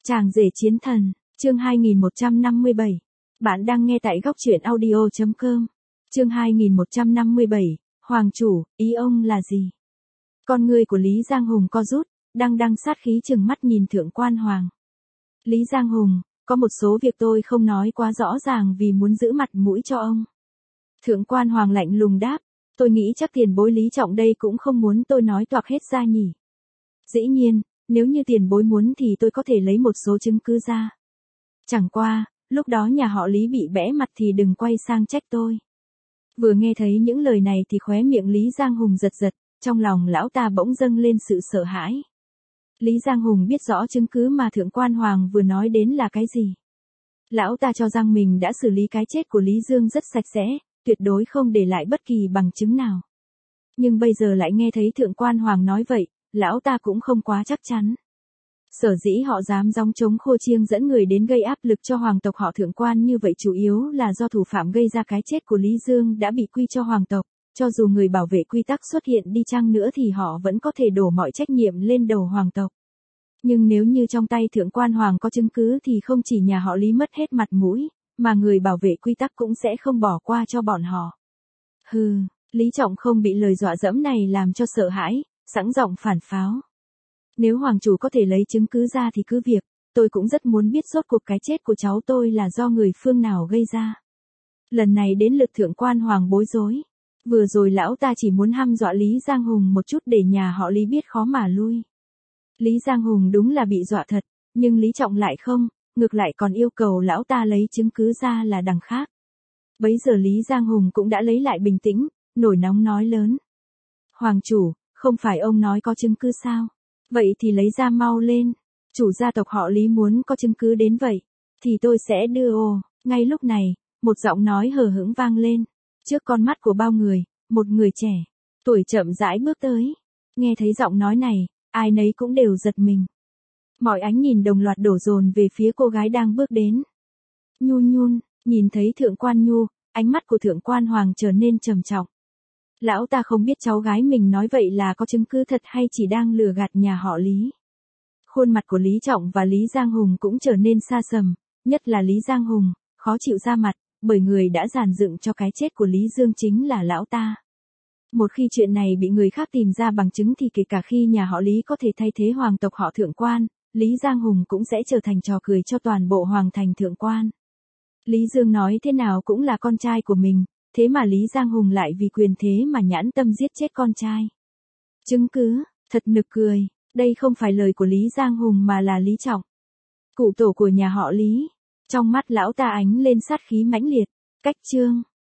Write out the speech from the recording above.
Chàng rể chiến thần, chương 2157. Bạn đang nghe tại góc truyện audio.com. Chương 2157, Hoàng chủ, ý ông là gì? Con ngươi của Lý Giang Hùng co rút, đang sát khí chừng mắt nhìn Thượng Quan Hoàng. Lý Giang Hùng, có một số việc tôi không nói quá rõ ràng vì muốn giữ mặt mũi cho ông. Thượng Quan Hoàng lạnh lùng đáp, tôi nghĩ chắc tiền bối Lý Trọng đây cũng không muốn tôi nói toạc hết ra nhỉ. Dĩ nhiên, nếu như tiền bối muốn thì tôi có thể lấy một số chứng cứ ra. Chẳng qua, lúc đó nhà họ Lý bị bẽ mặt thì đừng quay sang trách tôi. Vừa nghe thấy những lời này thì khóe miệng Lý Giang Hùng giật giật, trong lòng lão ta bỗng dâng lên sự sợ hãi. Lý Giang Hùng biết rõ chứng cứ mà Thượng Quan Hoàng vừa nói đến là cái gì. Lão ta cho rằng mình đã xử lý cái chết của Lý Dương rất sạch sẽ, tuyệt đối không để lại bất kỳ bằng chứng nào. Nhưng bây giờ lại nghe thấy Thượng Quan Hoàng nói vậy, lão ta cũng không quá chắc chắn. Sở dĩ họ dám gióng trống khua chiêng dẫn người đến gây áp lực cho hoàng tộc họ Thượng Quan như vậy chủ yếu là do thủ phạm gây ra cái chết của Lý Dương đã bị quy cho hoàng tộc, cho dù người bảo vệ quy tắc xuất hiện đi chăng nữa thì họ vẫn có thể đổ mọi trách nhiệm lên đầu hoàng tộc. Nhưng nếu như trong tay Thượng Quan Hoàng có chứng cứ thì không chỉ nhà họ Lý mất hết mặt mũi, mà người bảo vệ quy tắc cũng sẽ không bỏ qua cho bọn họ. Hừ, Lý Trọng không bị lời dọa dẫm này làm cho sợ hãi, sẵn giọng phản pháo. Nếu hoàng chủ có thể lấy chứng cứ ra thì cứ việc, tôi cũng rất muốn biết rốt cuộc cái chết của cháu tôi là do người phương nào gây ra. Lần này đến lượt Thượng Quan Hoàng bối rối. Vừa rồi lão ta chỉ muốn hăm dọa Lý Giang Hùng một chút để nhà họ Lý biết khó mà lui. Lý Giang Hùng đúng là bị dọa thật, nhưng Lý Trọng lại không, ngược lại còn yêu cầu lão ta lấy chứng cứ ra là đằng khác. Bấy giờ Lý Giang Hùng cũng đã lấy lại bình tĩnh, nổi nóng nói lớn. Hoàng chủ, không phải ông nói có chứng cứ sao? Vậy thì lấy ra mau lên. Chủ gia tộc họ Lý muốn có chứng cứ đến vậy, thì tôi sẽ đưa ô. Ngay lúc này, một giọng nói hờ hững vang lên. Trước con mắt của bao người, một người trẻ, tuổi chậm rãi bước tới. Nghe thấy giọng nói này, ai nấy cũng đều giật mình. Mọi ánh nhìn đồng loạt đổ dồn về phía cô gái đang bước đến. Nhu Nhun, nhìn thấy Thượng Quan Nhu, ánh mắt của Thượng Quan Hoàng trở nên trầm trọng. Lão ta không biết cháu gái mình nói vậy là có chứng cứ thật hay chỉ đang lừa gạt nhà họ Lý. Khuôn mặt của Lý Trọng và Lý Giang Hùng cũng trở nên xa sầm, nhất là Lý Giang Hùng, khó chịu ra mặt, bởi người đã giàn dựng cho cái chết của Lý Dương chính là lão ta. Một khi chuyện này bị người khác tìm ra bằng chứng thì kể cả khi nhà họ Lý có thể thay thế hoàng tộc họ Thượng Quan, Lý Giang Hùng cũng sẽ trở thành trò cười cho toàn bộ hoàng thành Thượng Quan. Lý Dương nói thế nào cũng là con trai của mình, thế mà Lý Giang Hùng lại vì quyền thế mà nhẫn tâm giết chết con trai. Chứng cứ, thật nực cười, đây không phải lời của Lý Giang Hùng mà là Lý Trọng, cụ tổ của nhà họ Lý. Trong mắt lão ta ánh lên sát khí mãnh liệt. Cách chương